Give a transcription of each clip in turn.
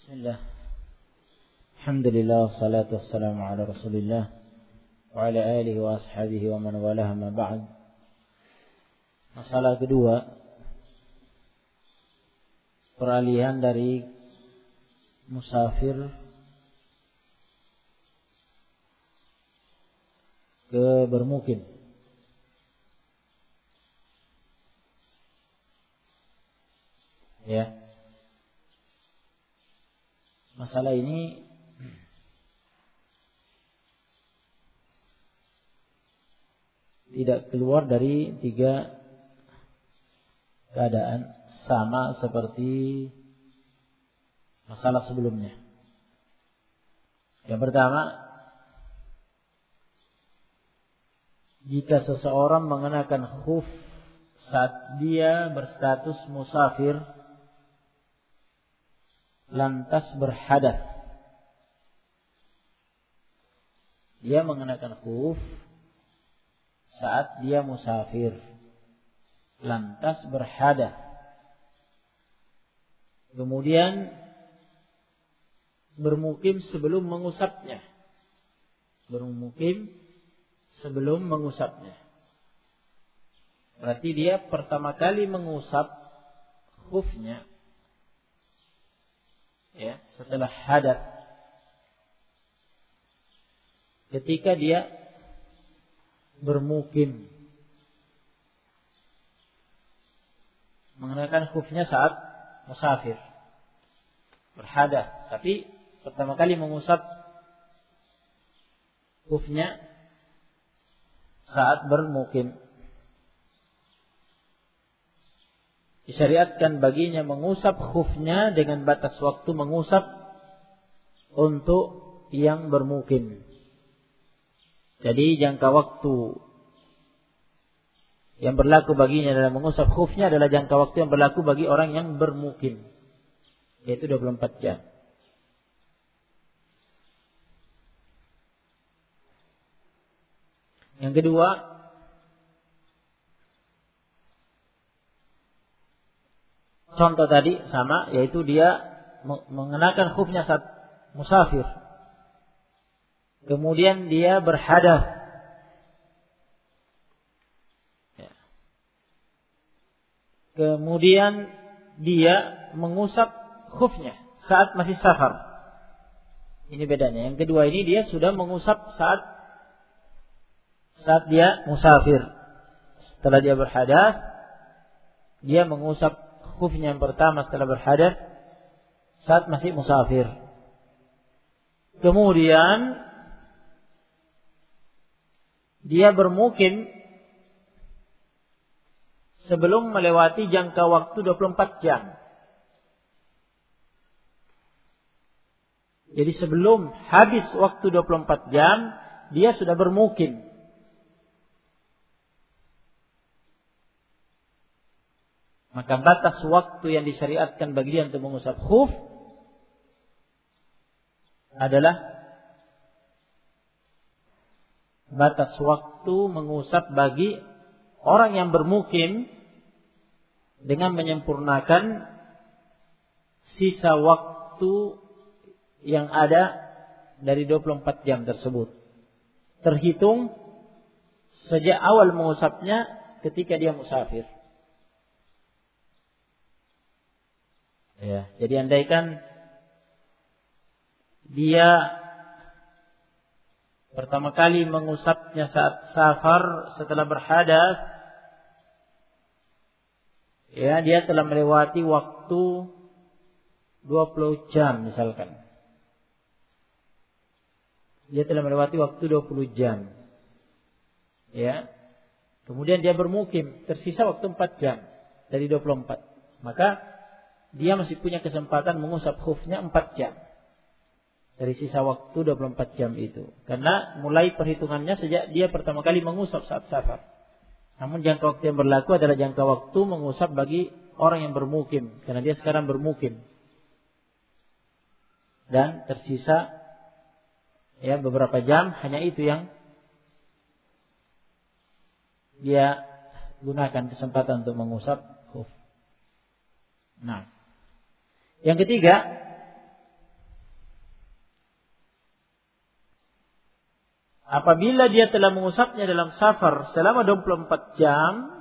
Bismillah. Alhamdulillah, salatu wassalamu ala Rasulillah wa ala alihi wa ashabihi wa man walaha ma ba'd. Masalah kedua, peralihan dari musafir ke bermukim. Ya. Masalah ini tidak keluar dari tiga keadaan, sama seperti masalah sebelumnya. Yang pertama, jika seseorang mengenakan khuf saat dia berstatus musafir lantas berhadath. Dia mengenakan khuf saat dia musafir lantas berhadath. Kemudian bermukim sebelum mengusapnya. Bermukim sebelum mengusapnya. Berarti dia pertama kali mengusap khufnya, ya, setelah hadath, ketika dia bermukim, mengenakan khufnya saat musafir berhadath, tapi pertama kali mengusap khufnya saat bermukim. Disyariatkan baginya mengusap khufnya dengan batas waktu mengusap untuk yang bermukim. Jadi jangka waktu yang berlaku baginya dalam mengusap khufnya adalah jangka waktu yang berlaku bagi orang yang bermukim, yaitu 24 jam. Yang kedua, contoh tadi sama, yaitu dia mengenakan khufnya saat musafir. Kemudian dia berhadath. Ya. Kemudian dia mengusap khufnya saat masih safar. Ini bedanya. Yang kedua ini dia sudah mengusap saat dia musafir. Setelah dia berhadath, dia mengusap khufnya yang pertama setelah berhadath saat masih musafir. Kemudian dia bermukim sebelum melewati jangka waktu 24 jam. Jadi sebelum habis waktu 24 jam dia sudah bermukim. Maka batas waktu yang disyariatkan bagi dia untuk mengusap khuf adalah batas waktu mengusap bagi orang yang bermukim dengan menyempurnakan sisa waktu yang ada dari 24 jam tersebut. Terhitung sejak awal mengusapnya ketika dia musafir. Ya, jadi andaikan dia pertama kali mengusapnya saat safar setelah berhadath, ya, dia telah melewati waktu 20 jam misalkan. Dia telah melewati waktu 20 jam. Ya. Kemudian dia bermukim, tersisa waktu 4 jam dari 24. Maka dia masih punya kesempatan mengusap khufnya 4 jam dari sisa waktu 24 jam itu. Karena mulai perhitungannya sejak dia pertama kali mengusap saat safar. Namun jangka waktu yang berlaku adalah jangka waktu mengusap bagi orang yang bermukim. Karena dia sekarang bermukim. Dan tersisa ya beberapa jam, hanya itu yang dia gunakan kesempatan untuk mengusap khuf. Nah, yang ketiga, apabila dia telah mengusapnya dalam safar selama 24 jam,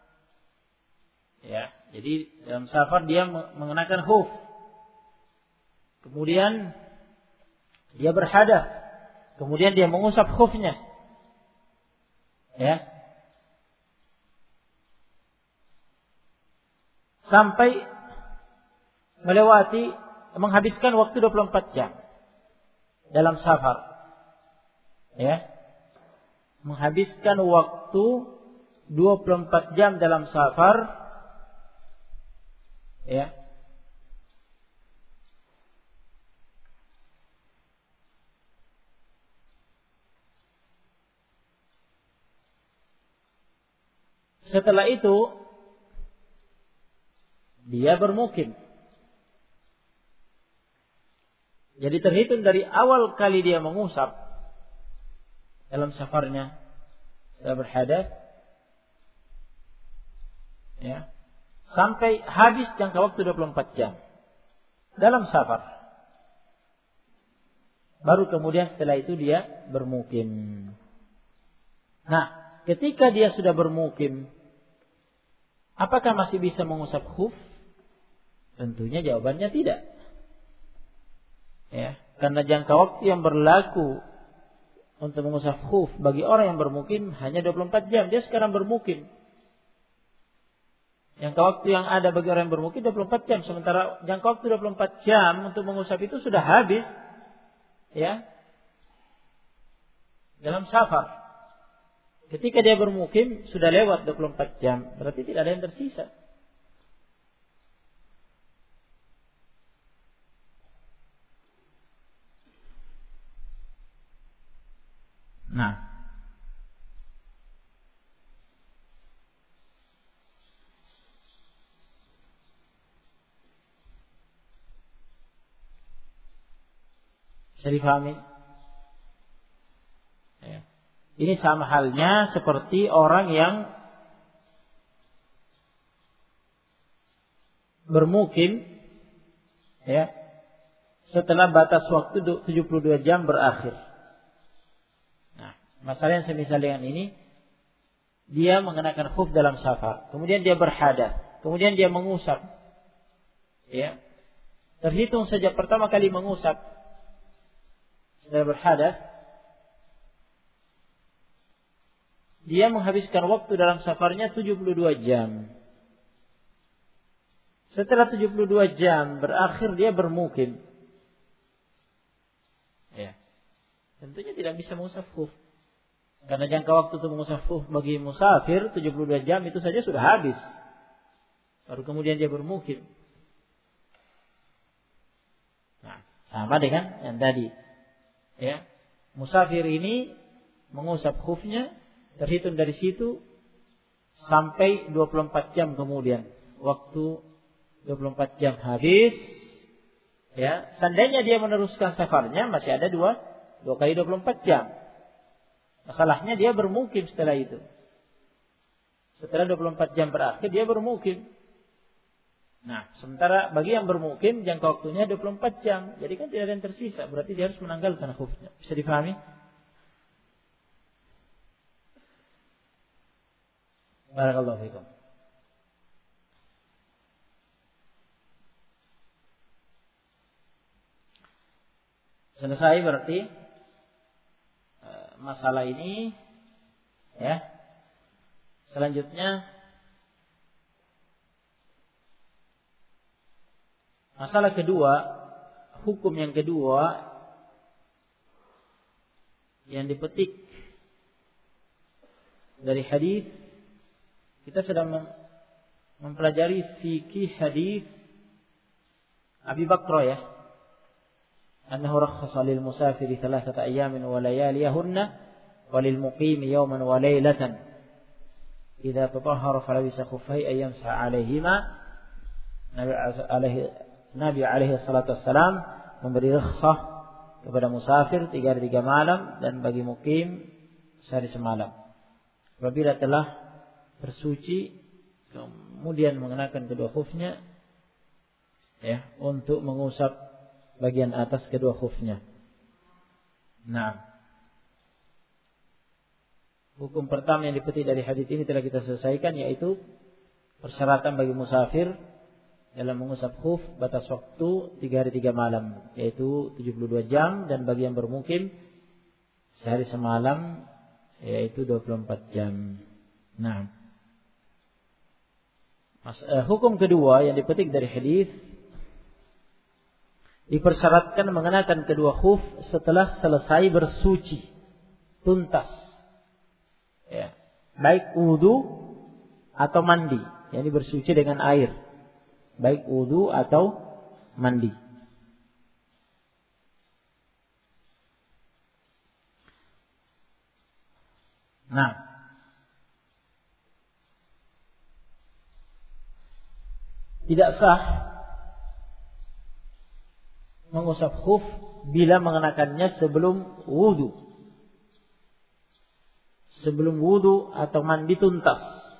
ya, jadi dalam safar dia mengenakan khuf, kemudian dia berhadath, kemudian dia mengusap khufnya, ya, sampai melewati, menghabiskan waktu 24 jam dalam safar. Ya, menghabiskan waktu 24 jam dalam safar, ya. Setelah itu dia bermukim. Jadi terhitung dari awal kali dia mengusap dalam safarnya setelah berhadath, ya, sampai habis jangka waktu 24 jam dalam safar. Baru kemudian setelah itu dia bermukim. Nah, ketika dia sudah bermukim, apakah masih bisa mengusap khuf? Tentunya jawabannya tidak. Ya, karena jangka waktu yang berlaku untuk mengusap khuf bagi orang yang bermukim hanya 24 jam. Dia sekarang bermukim. Jangka waktu yang ada bagi orang yang bermukim 24 jam. Sementara jangka waktu 24 jam untuk mengusap itu sudah habis, ya, dalam safar. Ketika dia bermukim sudah lewat 24 jam. Berarti tidak ada yang tersisa. Nah, bisa difahami? Ya. Ini sama halnya seperti orang yang bermukim, ya, setelah batas waktu 72 jam berakhir. Masalah yang semisal dengan ini, dia mengenakan khuf dalam safar, kemudian dia berhadath, kemudian dia mengusap, ya, terhitung sejak pertama kali mengusap setelah berhadath, dia menghabiskan waktu dalam safarnya 72 jam. Setelah 72 jam berakhir dia bermukim, ya, tentunya tidak bisa mengusap khuf. Karena jangka waktu untuk mengusap khuf bagi musafir 72 jam itu saja sudah habis. Baru kemudian dia bermukim. Nah, sama dengan yang tadi. Ya, musafir ini mengusap khufnya, terhitung dari situ sampai 24 jam kemudian. Waktu 24 jam habis. Ya, seandainya dia meneruskan safarnya masih ada 2 kali 24 jam. Masalahnya dia bermukim setelah itu. Setelah 24 jam berakhir dia bermukim. Nah, sementara bagi yang bermukim jangka waktunya 24 jam. Jadi kan tidak ada yang tersisa. Berarti dia harus menanggalkan khufnya. Bisa difahami? Barakallahu fikum. Selesai berarti masalah ini, ya. Selanjutnya masalah kedua, hukum yang kedua yang dipetik dari hadis. Kita sedang mempelajari fikih hadis Abi Bakrah, ya. أنه رخص للمسافر 3 أيام ولياليهن وللمقيم يوما وليلة إذا تطهر فلبس خفيه أن يمسح عليهما. Nabi alaihi salatu wassalam memberi rukhsah kepada musafir 3 hari 3 malam dan bagi mukim sehari semalam. Apabila telah bersuci kemudian mengenakan kedua khufnya, ya, untuk mengusap bagian atas kedua khufnya. Nah, Hukum pertama yang dipetik dari hadits ini telah kita selesaikan, yaitu persyaratan bagi musafir dalam mengusap khuf batas waktu 3 hari 3 malam, yaitu 72 jam, dan bagi yang bermukim sehari semalam, yaitu 24 jam. Nah, hukum kedua yang dipetik dari hadis, dipersyaratkan mengenakan kedua khuf setelah selesai bersuci tuntas, ya, baik wudu atau mandi, yakni bersuci dengan air, baik wudu atau mandi. Nah, tidak sah mengusap khuf bila mengenakannya sebelum wudu. Sebelum wudu atau mandi tuntas.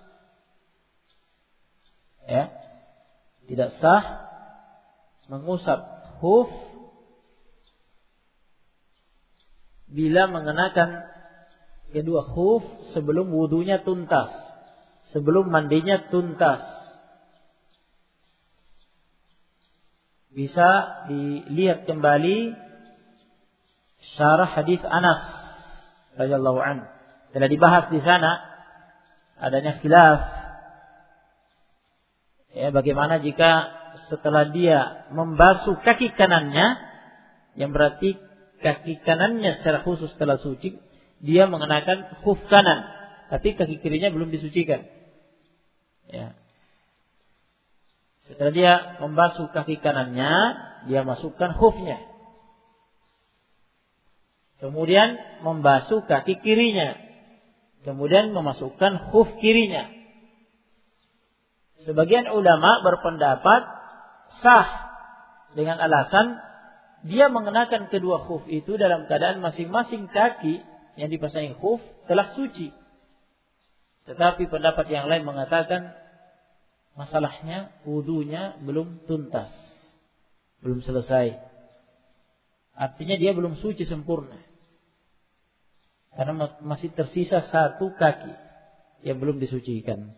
Ya. Tidak sah mengusap khuf bila mengenakan kedua khuf sebelum wudunya tuntas, sebelum mandinya tuntas. Bisa dilihat kembali syarah hadis Anas radhiyallahu anhu. Telah dibahas di sana adanya khilaf, ya, bagaimana jika setelah dia membasuh kaki kanannya, yang berarti kaki kanannya secara khusus setelah suci, dia mengenakan khuf kanan, tapi kaki kirinya belum disucikan. Ya. Setelah dia membasuh kaki kanannya, dia masukkan khufnya. Kemudian membasuh kaki kirinya. Kemudian memasukkan khuf kirinya. Sebagian ulama berpendapat sah dengan alasan dia mengenakan kedua khuf itu dalam keadaan masing-masing kaki yang dipasangi khuf telah suci. Tetapi pendapat yang lain mengatakan masalahnya wudunya belum tuntas, belum selesai. Artinya dia belum suci sempurna, karena masih tersisa satu kaki yang belum disucikan.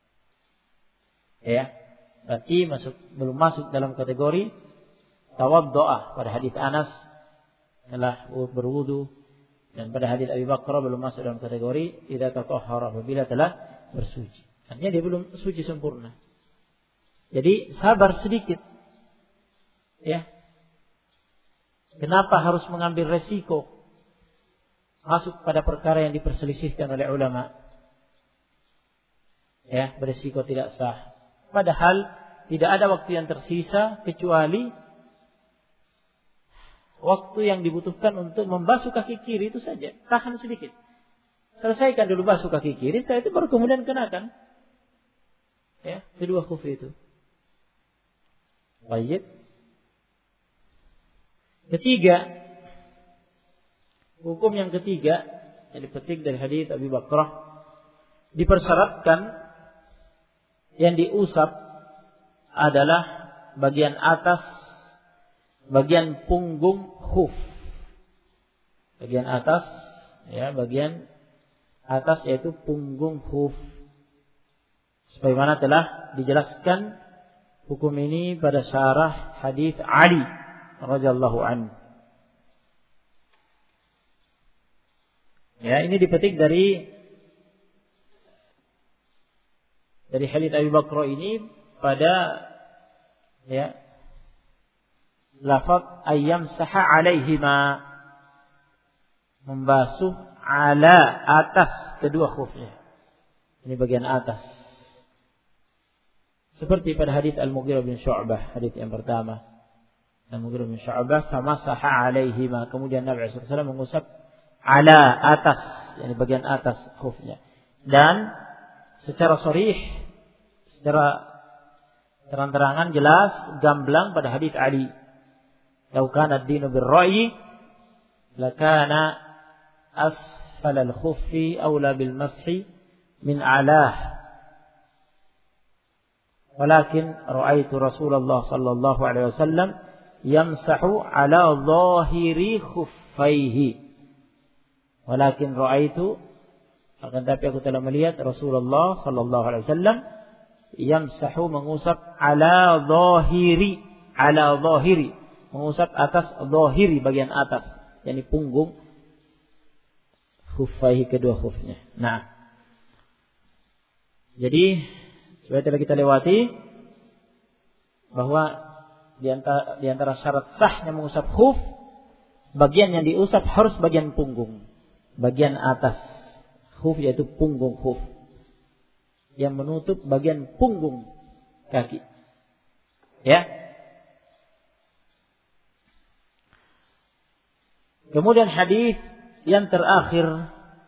Ya, berarti belum masuk dalam kategori tawaddu'ah pada hadis Anas telah berwudu, dan pada hadis Abi Bakar belum masuk dalam kategori idza tatahhara, apabila telah bersuci. Artinya dia belum suci sempurna. Jadi sabar sedikit. Ya. Kenapa harus mengambil resiko masuk pada perkara yang diperselisihkan oleh ulama? Ya, beresiko tidak sah. Padahal tidak ada waktu yang tersisa kecuali waktu yang dibutuhkan untuk membasuh kaki kiri itu saja. Tahan sedikit. Selesaikan dulu basuh kaki kiri, setelah itu baru kemudian kenakan, ya, kedua khuf itu. Baik. Ketiga, hukum yang ketiga yang dipetik dari hadis Abi Bakrah, dipersyaratkan yang diusap adalah bagian atas, bagian punggung khuf. Bagian atas, ya, bagian atas yaitu punggung khuf. Sebagaimana telah dijelaskan hukum ini pada syarah hadis Ali radhiyallahu anhu. Ya, ini dipetik dari hadis Abi Bakr ini pada, ya, lafaz ayyam saha alaihima, membasuh ala atas kedua khufnya. Ini bagian atas. Seperti pada hadis Al-Mughirah bin Syu'bah, hadis yang pertama. Al-Mughirah bin Syu'bah famasaha alaihima, kemudian Nabi sallallahu alaihi wasallam mengusap ala atas, yani bagian atas khufnya. Dan secara sharih, secara terang-terangan jelas gamblang pada hadis Ali, "Lau kana ad-dinu bir-ra'yi lakana asfal al-khuffi aula bil mashi min alah. Walakin ra'aitu Rasulullah sallallahu alaihi wasallam yamsahu ala zahiri khuffaihi. Walakin ra'aitu Akan tapi aku telah melihat Rasulullah sallallahu alaihi wasallam yamsahu, mengusap ala zahiri, mengusap atas zahiri, bagian atas, yakni punggung khuffaihi, kedua khufnya. Nah, jadi seperti telah kita lewati bahwa di antara syarat sahnya mengusap khuf, bagian yang diusap harus bagian punggung, bagian atas khuf, yaitu punggung khuf yang menutup bagian punggung kaki. Ya. Kemudian hadis yang terakhir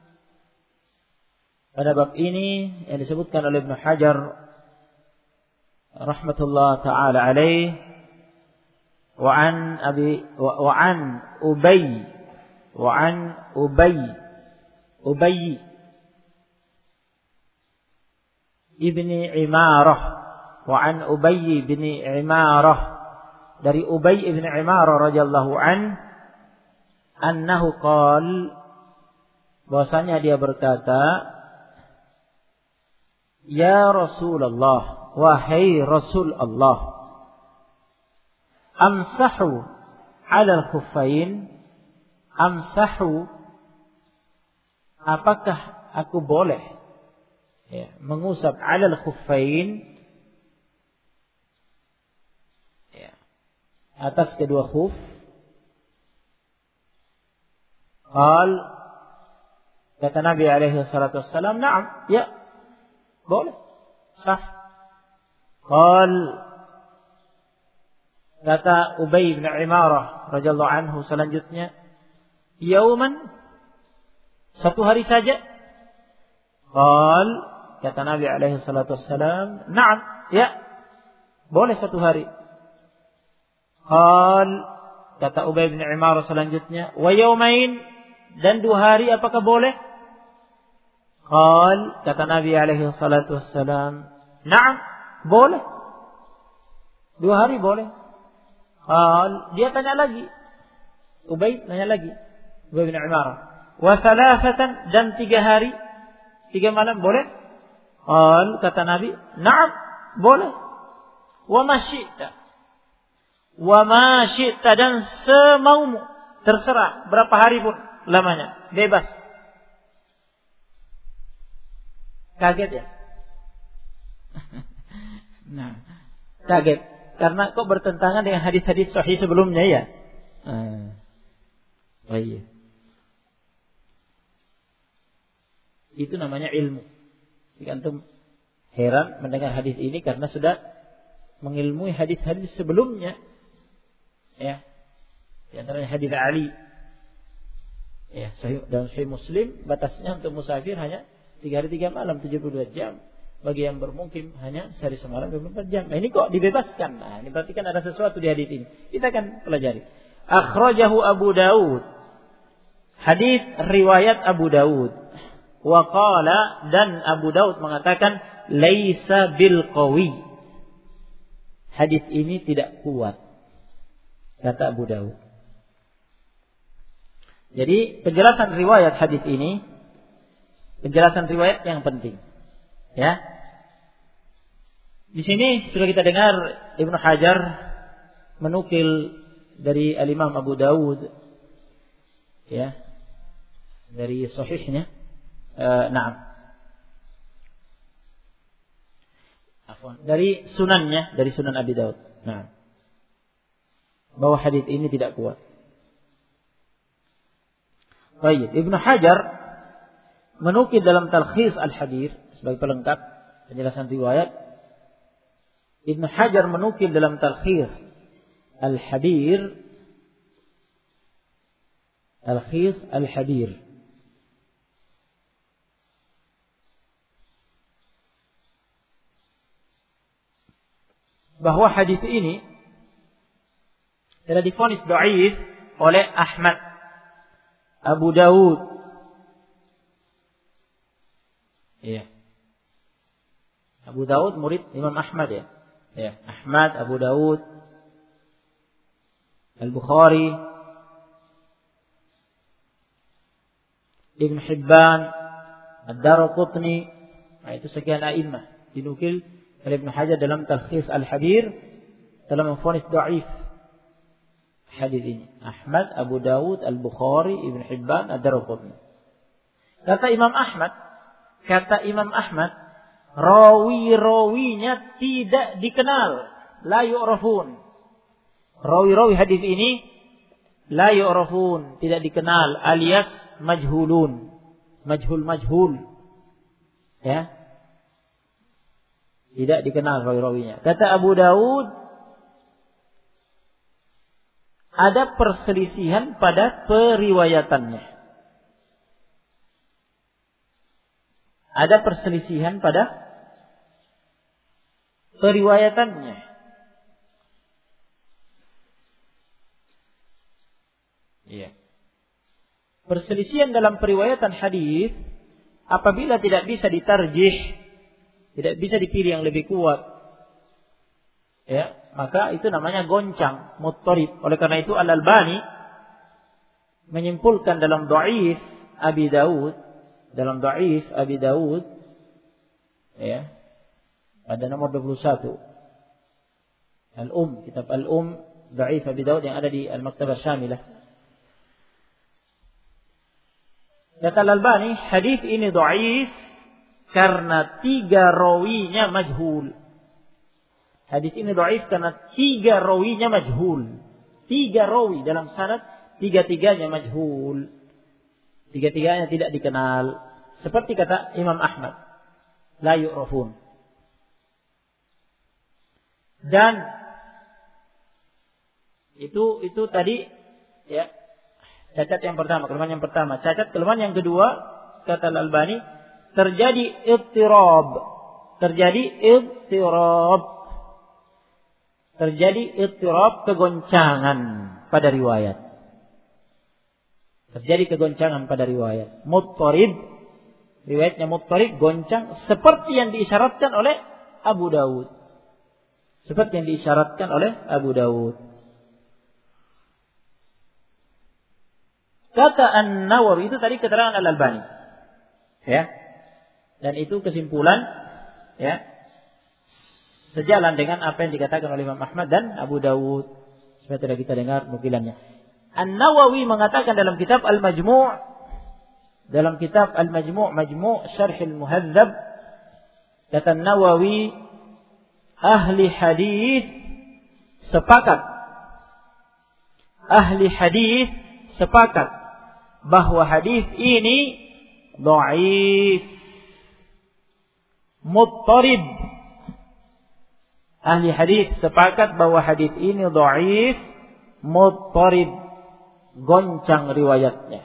pada bab ini yang disebutkan oleh Ibnu Hajar rahmatullah taala alaih, wa an Ubay ibni Imarah, wa an Ubay ibni Imarah, dari Ubay ibni Imarah radhiyallahu annahu qala, bahwasanya dia berkata, ya Rasulullah, wahai Rasul Allah, amsahu 'ala al-khuffain, amsahu, apakah aku boleh mengusap 'ala al-khuffain, atas kedua khuf? Kata Nabi alaihi salatu wassalam, na'am, ya, boleh, sah. Kata Ubay bin Imarah radhiyallahu anhu selanjutnya, yauman, satu hari saja? Kata Nabi alaihi salatu wassalam, na'am, ya, boleh satu hari. Kata Ubay bin Imarah selanjutnya, wa yaumain, dan 2 hari apakah boleh? Kata Nabi alaihi salatu wassalam, na'am, boleh, 2 hari boleh. Dia tanya lagi, Ubay tanya lagi, Ubay bin Imarah, wa thalathatan, dan 3 hari 3 malam boleh? Kata Nabi, na'am, boleh. Wa ma syi'ta, dan semaumu, terserah berapa hari pun lamanya, bebas. Kaget ya? Nah, kaget karena kok bertentangan dengan hadis-hadis sahih sebelumnya ya. Oh iya. Itu namanya ilmu. Jika antum heran mendengar hadis ini karena sudah mengilmui hadis-hadis sebelumnya. Ya. Di antaranya hadis Ali. Ya, dalam Sahih Muslim batasnya untuk musafir hanya 3 hari 3 malam 72 jam. Bagi yang bermukim hanya sehari semalam 24 jam. Nah, ini kok dibebaskan? Nah, ini berarti kan ada sesuatu di hadis ini. Kita akan pelajari. Akhrajahu Abu Daud. Hadis riwayat Abu Daud. Wa qala, dan Abu Daud mengatakan, laisa bil qawi. Hadis ini tidak kuat, kata Abu Daud. Jadi penjelasan riwayat hadis ini, penjelasan riwayat yang penting. Ya. Di sini sudah kita dengar Ibnu Hajar menukil dari Al-Imam Abu Daud, ya, dari sahihnya. Dari sunannya, dari Sunan Abi Daud. Bahwa hadis ini tidak kuat. Baik, Ibnu Hajar menukil dalam Talkhis Al-Hadir sebagai pelengkap penjelasan riwayat. Ibnu Hajar menukil dalam Talkhis Al-Hadir, Talkhis Al-Hadir, bahwa hadis ini telah divonis dhaif oleh Ahmad, Abu Daud. Iya. Abu Daud murid Imam Ahmad ya. Ya, Ahmad, Abu Daud, Al-Bukhari, Ibn Hibban, Ad-Daraqutni. Nah, itu sekian a'immah dinukil oleh Ibnu Hajar dalam Talkhis Al-Habir dalam memvonis dhaif hadis ini. Ahmad, Abu Dawud, Al-Bukhari, Ibnu Hibban, Ad-Daraqutni. Kata Imam Ahmad, rawi-rawinya tidak dikenal, la yu'rafun. Rawi-rawi hadis ini la yu'rafun, tidak dikenal, alias majhulun. Majhul. Ya. Tidak dikenal rawi-rawinya. Kata Abu Dawud, ada perselisihan pada periwayatannya. Ada perselisihan pada periwayatannya. Iya. Perselisihan dalam periwayatan hadis apabila tidak bisa ditarjih, tidak bisa dipilih yang lebih kuat, ya, maka itu namanya goncang, muttarib. Oleh karena itu Al-Albani menyimpulkan dalam dhaif Abi Dawud, ya, pada nomor 21. Kitab dhaif Abi Dawud yang ada di Al-Maktabah Syamilah. Kata Al-Albani, hadis ini dhaif karena 3 rawinya majhul. Hadis ini dhaif karena 3 rawinya majhul. 3 rawi dalam sanad, 3-3-nya majhul. 3-3-nya tidak dikenal. Seperti kata Imam Ahmad, la yu'rafun. Dan itu tadi, ya, cacat yang pertama, kelemahan yang pertama. Cacat kelemahan yang kedua, kata Al-Albani, terjadi ittirab, kegoncangan pada riwayat. Muttarib, riwayatnya muttarib, goncang, seperti yang diisyaratkan oleh Abu Dawud. Kata An-Nawawi, itu tadi keterangan Al-Albani, ya, dan itu kesimpulan, ya, sejalan dengan apa yang dikatakan oleh Imam Ahmad dan Abu Dawud. Supaya tidak kita dengar nukilannya. An-Nawawi mengatakan dalam kitab Al-Majmu', Majmu' Syarh Al-Muhadzab, kata An-Nawawi, ahli hadis sepakat bahwa hadis ini dhaif, muttarib. Ahli hadis sepakat bahwa hadis ini dhaif, muttarib, goncang riwayatnya,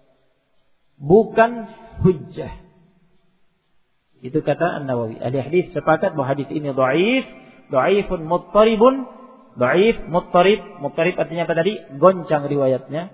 bukan hujjah. Itu kata An-Nawawi. Ahli hadis sepakat bahwa hadis ini dhaifun muttaribun, muttarib artinya apa tadi? Goncang riwayatnya,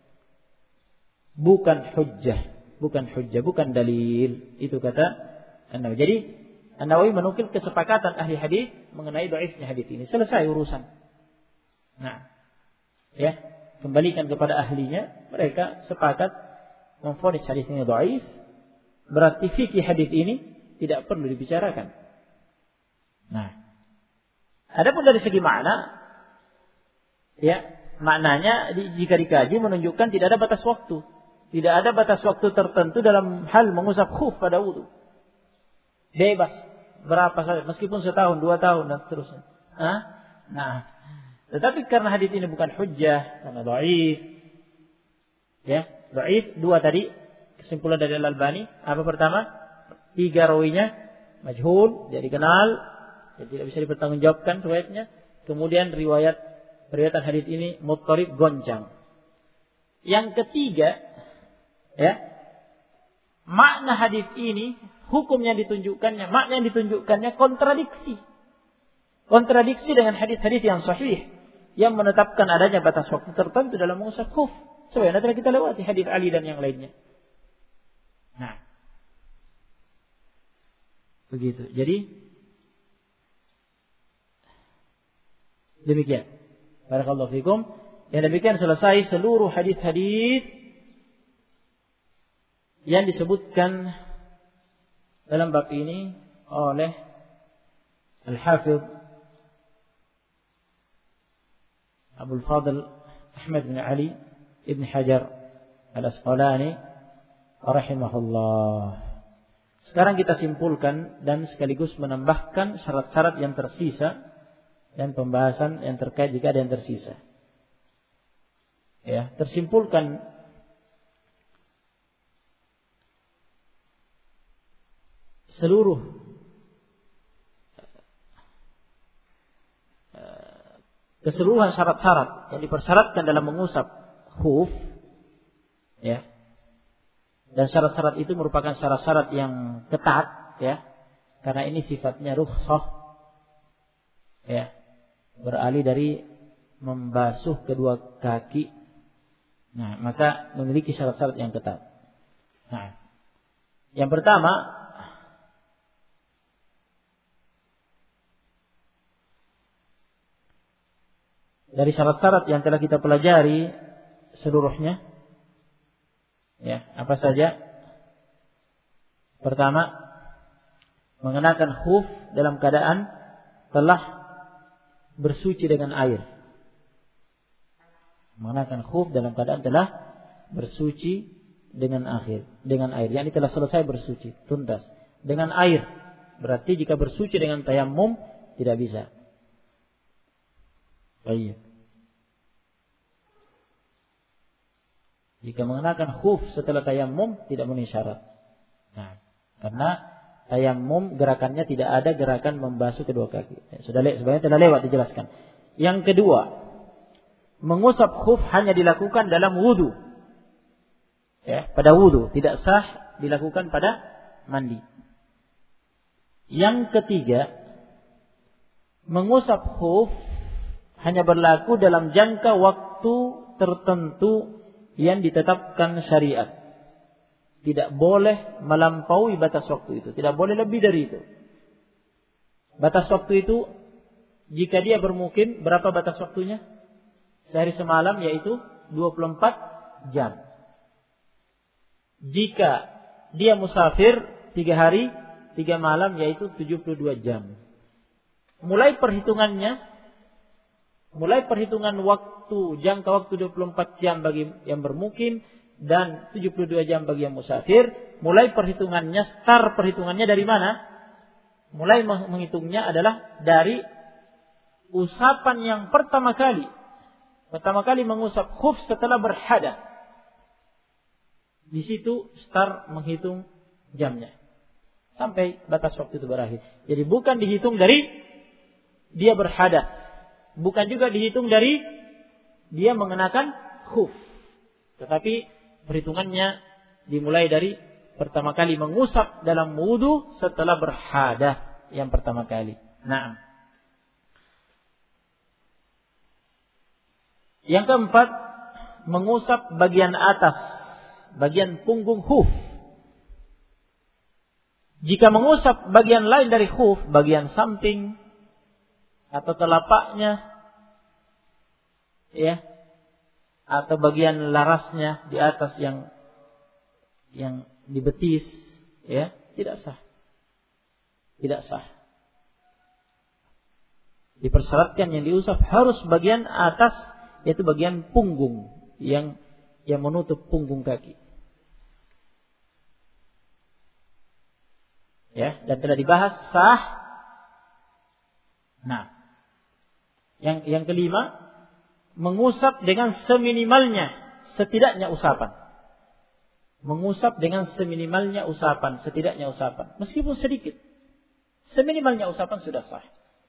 bukan hujjah, bukan dalil. Itu kata An-Nawawi. Jadi An-Nawawi menukil kesepakatan ahli hadis mengenai dhaifnya hadis ini. Selesai urusan. Nah, ya, kembalikan kepada ahlinya. Mereka sepakat memvonis hadis ini dhaif. Berarti fikih hadis ini tidak perlu dibicarakan. Nah, adapun dari segi makna, ya, maknanya jika dikaji menunjukkan tidak ada batas waktu. Tidak ada batas waktu tertentu dalam hal mengusap khuf pada wudu. Bebas berapa saja, meskipun 1 tahun, 2 tahun dan seterusnya. Nah, tetapi karena hadis ini bukan hujjah, karena dhaif, ya, dhaif, 2 tadi kesimpulan dari Al-Albani. Apa pertama? 3 rawinya majhul, tidak dikenal, jadi tidak bisa dipertanggungjawabkan riwayatnya. Kemudian riwayatan hadis ini muttarib, goncang. Yang ketiga, ya, makna hadis ini, hukum yang ditunjukkannya, makna yang ditunjukkannya kontradiksi dengan hadis-hadis yang sahih yang menetapkan adanya batas waktu tertentu dalam mengusap khuf. Sebagaimana telah kita lewati hadis Ali dan yang lainnya. Nah, begitu. Jadi demikian. Barakallahu fikum. Yang demikian selesai seluruh hadis-hadis yang disebutkan dalam bab ini oleh Al-Hafidh Abdul Fadl Ahmad bin Ali Ibn Hajar Al-Asqalani rahimahullah. Sekarang kita simpulkan dan sekaligus menambahkan syarat-syarat yang tersisa dan pembahasan yang terkait jika ada yang tersisa. Ya, tersimpulkan seluruh keseluruhan syarat-syarat yang dipersyaratkan dalam mengusap khuf, ya. Dan syarat-syarat itu merupakan syarat-syarat yang ketat, ya. Karena ini sifatnya rukhsah, ya. Beralih dari membasuh kedua kaki. Nah, maka memiliki syarat-syarat yang ketat. Nah, yang pertama, dari syarat-syarat yang telah kita pelajari seluruhnya, ya, apa saja? Pertama, mengenakan khuf dalam keadaan telah bersuci dengan air. Mengenakan khuf dalam keadaan telah bersuci dengan air. Yakni telah selesai bersuci, tuntas. Dengan air. Berarti jika bersuci dengan tayammum tidak bisa. Baik. Jika mengenakan khuf setelah tayammum tidak memenuhi syarat. Nah, karena tayammum gerakannya tidak ada gerakan membasuh kedua kaki. Sebenarnya telah lewat dijelaskan. Yang kedua, mengusap khuf hanya dilakukan dalam wudu. Ya, pada wudu, tidak sah dilakukan pada mandi. Yang ketiga, mengusap khuf hanya berlaku dalam jangka waktu tertentu yang ditetapkan syariat. Tidak boleh melampaui batas waktu itu. Tidak boleh lebih dari itu. Batas waktu itu, jika dia bermukim, berapa batas waktunya? Sehari semalam, yaitu 24 jam. Jika dia musafir 3 hari 3 malam, yaitu 72 jam. Mulai perhitungan waktu, jangka waktu 24 jam bagi yang bermukim dan 72 jam bagi yang musafir. Mulai perhitungannya, start perhitungannya dari mana? Mulai menghitungnya adalah dari usapan yang pertama kali. Pertama kali mengusap khuf setelah berhadath. Di situ start menghitung jamnya. Sampai batas waktu itu berakhir. Jadi bukan dihitung dari dia berhadath. Bukan juga dihitung dari dia mengenakan khuf. Tetapi perhitungannya dimulai dari pertama kali mengusap dalam wudu setelah berhadath yang pertama kali. Naam. Yang keempat, mengusap bagian atas, bagian punggung khuf. Jika mengusap bagian lain dari khuf, bagian samping atau telapaknya, ya, atau bagian larasnya di atas yang di betis, ya, tidak sah. Tidak sah. Dipersyaratkan yang diusap harus bagian atas, yaitu bagian punggung yang menutup punggung kaki. Ya, dan telah dibahas sah. Nah, yang kelima, mengusap dengan seminimalnya, setidaknya usapan. Mengusap dengan seminimalnya usapan, setidaknya usapan, meskipun sedikit. Seminimalnya usapan sudah sah.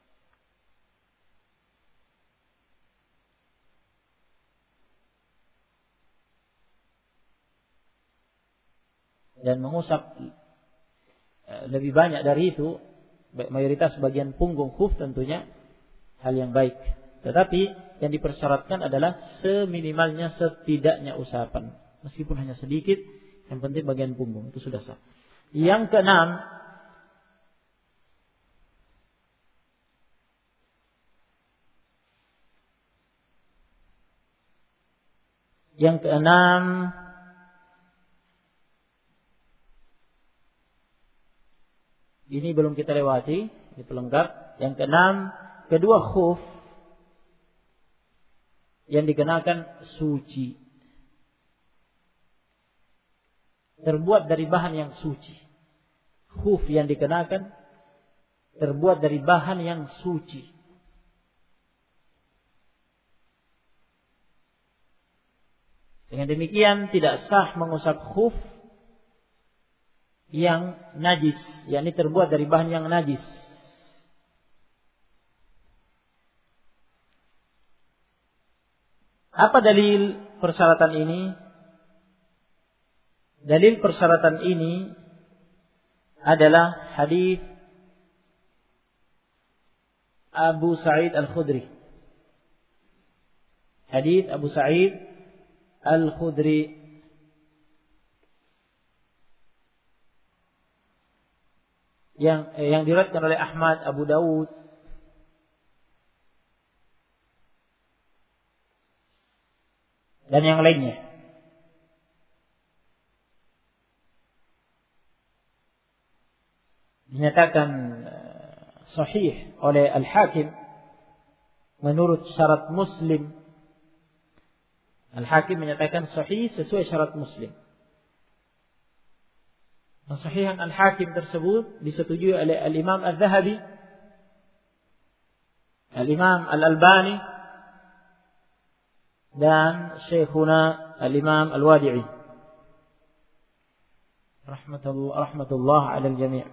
Dan mengusap lebih banyak dari itu, mayoritas bagian punggung khuf tentunya hal yang baik. Tetapi yang dipersyaratkan adalah seminimalnya, setidaknya usapan. Meskipun hanya sedikit, yang penting bagian punggung itu sudah sah. Yang keenam, Ini belum kita lewati, di pelengkap. Yang keenam, kedua khuf yang dikenakan suci. Terbuat dari bahan yang suci. Khuf yang dikenakan terbuat dari bahan yang suci. Dengan demikian tidak sah mengusap khuf yang najis, yakni terbuat dari bahan yang najis. Apa dalil persyaratan ini? Dalil persyaratan ini adalah hadis Abu Sa'id Al-Khudri. Hadis Abu Sa'id Al-Khudri yang diriwayatkan oleh Ahmad, Abu Dawud, dan yang lainnya. Dinyatakan sahih oleh Al-Hakim menurut syarat Muslim. Al-Hakim menyatakan sahih sesuai syarat Muslim. Sahihan Al-Hakim tersebut disetujui oleh Al-Imam Al-Zahabi, Al-Imam Al-Albani, dan Syekhuna Al-Imam Al-Wadi'i. Rahmatullah ala al-jami'.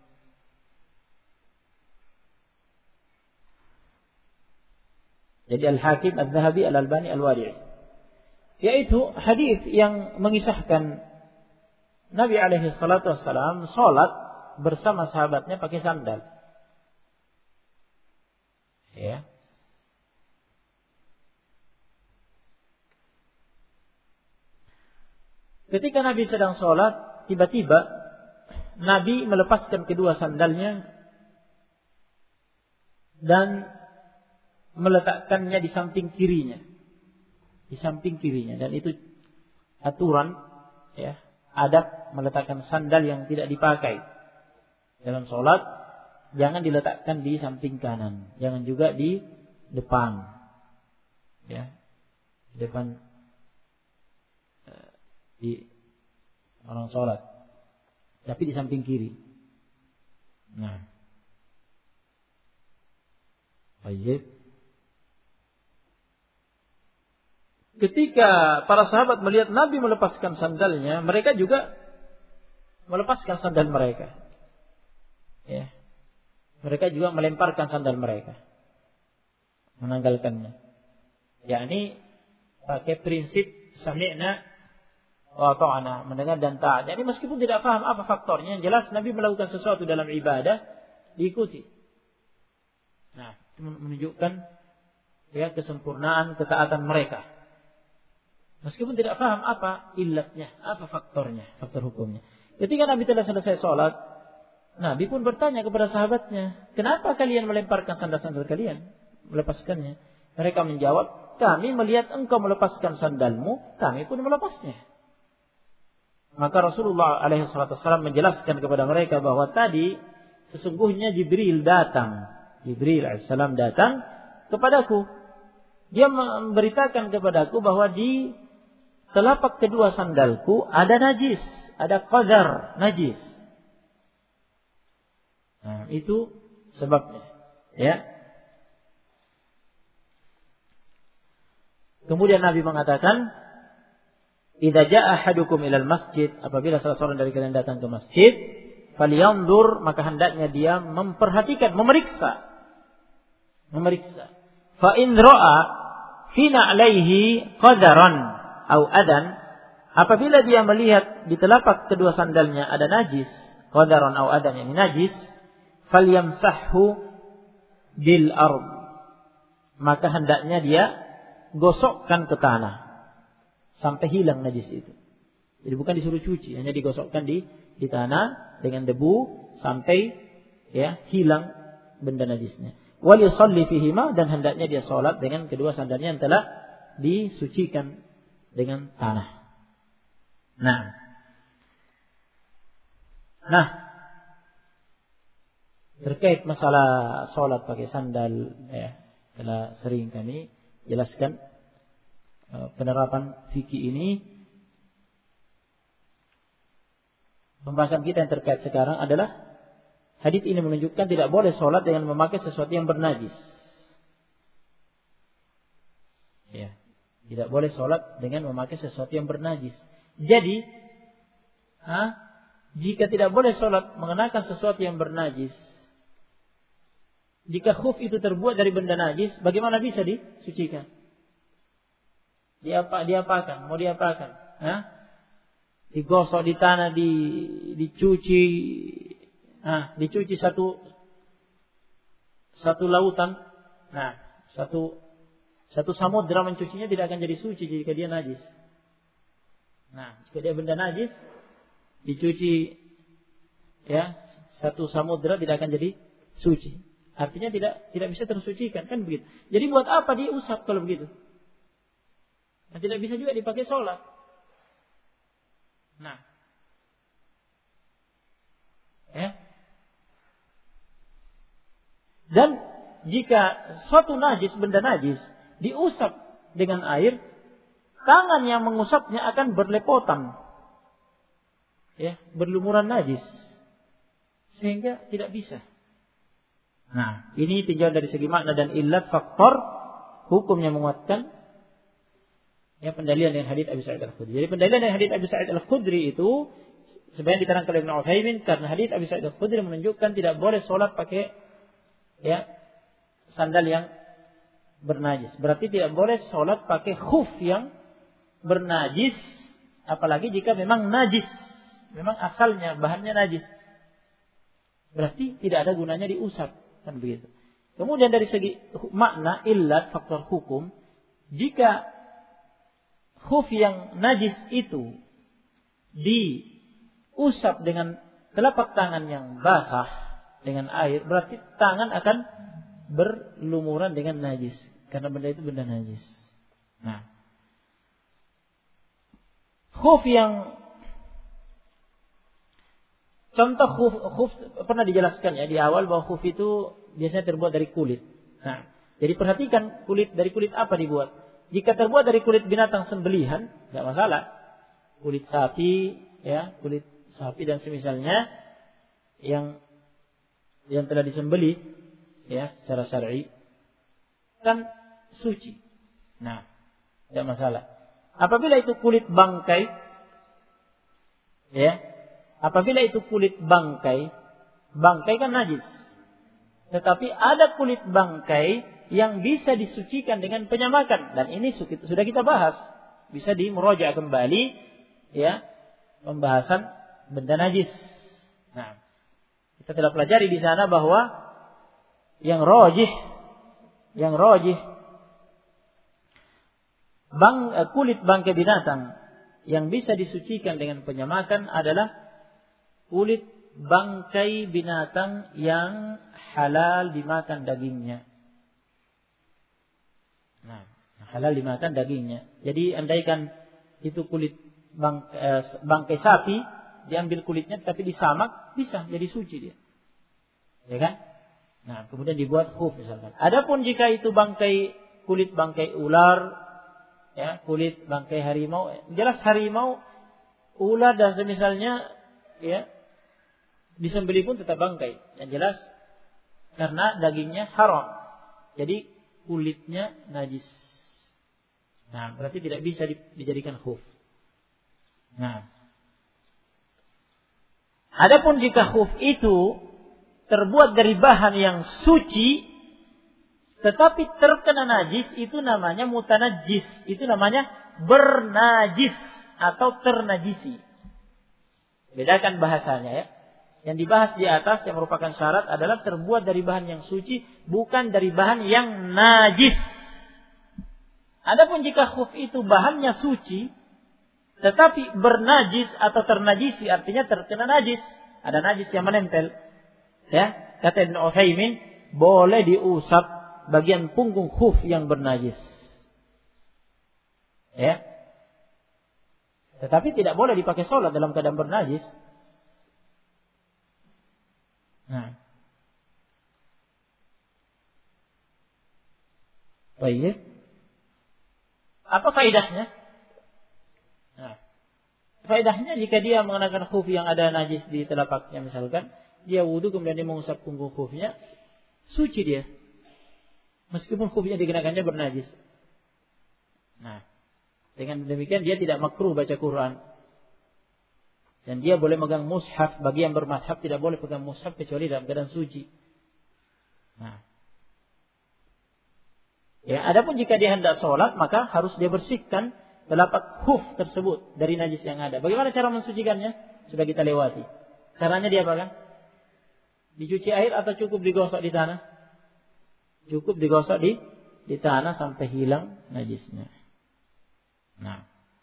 Jadi Al-Hakim, Al-Zahabi, Al-Albani, Al-Wadi'i. Yaitu hadis yang mengisahkan Nabi alaihi salatu wassalam sholat bersama sahabatnya pakai sandal. Ya. Ketika Nabi sedang sholat, tiba-tiba Nabi melepaskan kedua sandalnya dan meletakkannya di samping kirinya. Di samping kirinya. Dan itu aturan, ya, adab meletakkan sandal yang tidak dipakai dalam sholat. Jangan diletakkan di samping kanan. Jangan juga di depan. Ya, di depan di orang sholat. Tapi di samping kiri. Nah. Baik. Ketika para sahabat melihat Nabi melepaskan sandalnya, mereka juga melepaskan sandal mereka. Ya. Mereka juga melemparkan sandal mereka. Menanggalkannya. Yakni pakai prinsip sami'na wa ta'ana, mendengar dan taat. Jadi meskipun tidak paham apa faktornya, yang jelas Nabi melakukan sesuatu dalam ibadah, diikuti. Nah, itu menunjukkan ya kesempurnaan ketaatan mereka. Meskipun tidak paham apa illatnya, apa faktornya, faktor hukumnya. Ketika Nabi telah selesai sholat, Nabi pun bertanya kepada sahabatnya, kenapa kalian melemparkan sandal-sandal kalian? Melepaskannya. Mereka menjawab, kami melihat engkau melepaskan sandalmu, kami pun melepasnya. Maka Rasulullah SAW menjelaskan kepada mereka bahwa tadi sesungguhnya Jibril datang. Jibril AS datang kepadaku. Dia memberitakan kepadaku bahwa di telapak kedua sandalku ada najis, ada qadar najis. Nah, itu sebabnya. Ya. Kemudian Nabi mengatakan, "Idza jaa ahadukum ilal masjid," apabila salah seorang dari kalian datang ke masjid, falyanzur, maka hendaknya dia memperhatikan, memeriksa. Fa in ra'a fina alaihi qadaran au adan, apabila dia melihat di telapak kedua sandalnya ada najis, qadaran au adan, yang najis, falyamsahhu bil ard, maka hendaknya dia gosokkan ke tanah sampai hilang najis itu. Jadi bukan disuruh cuci, hanya digosokkan di tanah dengan debu sampai ya hilang benda najisnya. Wal yusalli fihima, dan hendaknya dia salat dengan kedua sandalnya yang telah disucikan dengan tanah. Nah, Terkait masalah sholat pakai sandal, ya, telah sering kami jelaskan penerapan fikih ini. Pembahasan kita yang terkait sekarang adalah hadis ini menunjukkan tidak boleh sholat dengan memakai sesuatu yang bernajis. Ya, tidak boleh sholat dengan memakai sesuatu yang bernajis. Jadi, jika tidak boleh sholat mengenakan sesuatu yang bernajis, jika khuf itu terbuat dari benda najis, bagaimana bisa disucikan? Diapakan? Mau diapakan? Digosok di tanah, dicuci, dicuci satu lautan. Nah, satu samudra mencucinya tidak akan jadi suci jika dia najis. Nah, jika dia benda najis, dicuci, ya, satu samudra tidak akan jadi suci. Artinya tidak bisa tersucikan, kan begitu. Jadi buat apa diusap kalau begitu? Nah, tidak bisa juga dipakai sholat. Nah, ya. Dan jika suatu najis, benda najis, diusap dengan air, tangan yang mengusapnya akan berlepotan, ya, berlumuran najis, sehingga tidak bisa. Nah, ini tinjau dari segi makna dan illat, faktor hukum yang menguatkan, ya, pendalilan dengan hadits Abi Sa'id Al-Khudri. Jadi pendalilan dengan hadits Abi Sa'id Al-Khudri itu sebenarnya diterangkan oleh Ibnu Utsaimin karena hadits Abi Sa'id Al-Khudri menunjukkan tidak boleh sholat pakai, ya, sandal yang bernajis. Berarti tidak boleh sholat pakai khuf yang bernajis, apalagi jika memang najis, memang asalnya bahannya najis. Berarti tidak ada gunanya diusap, kan begitu. Kemudian dari segi makna, illat, faktor hukum, jika khuf yang najis itu diusap dengan telapak tangan yang basah dengan air, berarti tangan akan berlumuran dengan najis, karena benda itu benda najis. Nah, khuf yang contoh khuf pernah dijelaskan, ya, di awal bahwa khuf itu biasanya terbuat dari kulit. Nah, jadi perhatikan dari kulit apa dibuat. Jika terbuat dari kulit binatang sembelihan, enggak masalah. Kulit sapi, ya, kulit sapi dan semisalnya yang telah disembelih, ya, secara syar'i kan suci. Nah, enggak masalah. Apabila itu kulit bangkai, ya, apabila itu kulit bangkai kan najis. Tetapi ada kulit bangkai yang bisa disucikan dengan penyamakan, dan ini sudah kita bahas. Bisa dimurojaah kembali, ya, pembahasan benda najis. Nah, kita telah pelajari di sana bahwa yang rajih kulit bangkai binatang yang bisa disucikan dengan penyamakan adalah kulit bangkai binatang yang halal dimakan dagingnya. Nah, halal dimakan dagingnya. Jadi andaikan itu kulit bangkai sapi, diambil kulitnya tapi disamak, bisa jadi suci dia. Ya kan? Nah, kemudian dibuat khuf misalkan. Adapun jika itu kulit bangkai ular, ya, kulit bangkai harimau, jelas harimau, ular dan semisalnya, ya, disembelih pun tetap bangkai. Yang jelas karena dagingnya haram. Jadi kulitnya najis. Nah, berarti tidak bisa dijadikan khuf. Nah, adapun jika khuf itu terbuat dari bahan yang suci tetapi terkena najis, itu namanya mutanajjis. Itu namanya bernajis atau ternajisi. Bedakan bahasanya, ya. Yang dibahas di atas yang merupakan syarat adalah terbuat dari bahan yang suci, bukan dari bahan yang najis. Adapun jika khuf itu bahannya suci tetapi bernajis atau ternajisi, artinya terkena najis, ada najis yang menempel, ya, kata Ibnu Utsaimin, boleh diusap bagian punggung khuf yang bernajis, ya, tetapi tidak boleh dipakai sholat dalam keadaan bernajis. Nah, Baik. Apa faedahnya? Nah, faedahnya jika dia mengenakan khuf yang ada najis di telapaknya misalkan, dia wudu kemudian dia mengusap punggung khufnya, suci dia. Meskipun khufnya dikenakannya bernajis. Nah, dengan demikian dia tidak makruh baca Quran. Dan dia boleh megang mushaf. Bagi yang bermadhab tidak boleh pegang mushaf kecuali dalam keadaan suci. Nah, ya, adapun jika dia hendak sholat, maka harus dia bersihkan telapak khuf tersebut dari najis yang ada. Bagaimana cara mensucikannya? Sudah kita lewati. Caranya dia apakan? Dicuci air atau cukup digosok di tanah? Cukup digosok di tanah sampai hilang najisnya. Nah,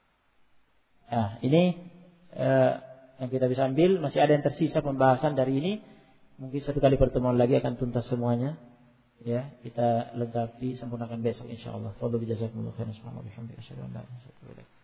ini yang kita bisa ambil. Masih ada yang tersisa pembahasan dari ini. Mungkin satu kali pertemuan lagi akan tuntas semuanya. Ya, kita lengkapi, sempurnakan besok insyaallah. Fadhlu bijazakumullah khairan. Subhanallah bihamdihi asyhadu an la ilaha illa anta astaghfiruka wa atubu ilaik.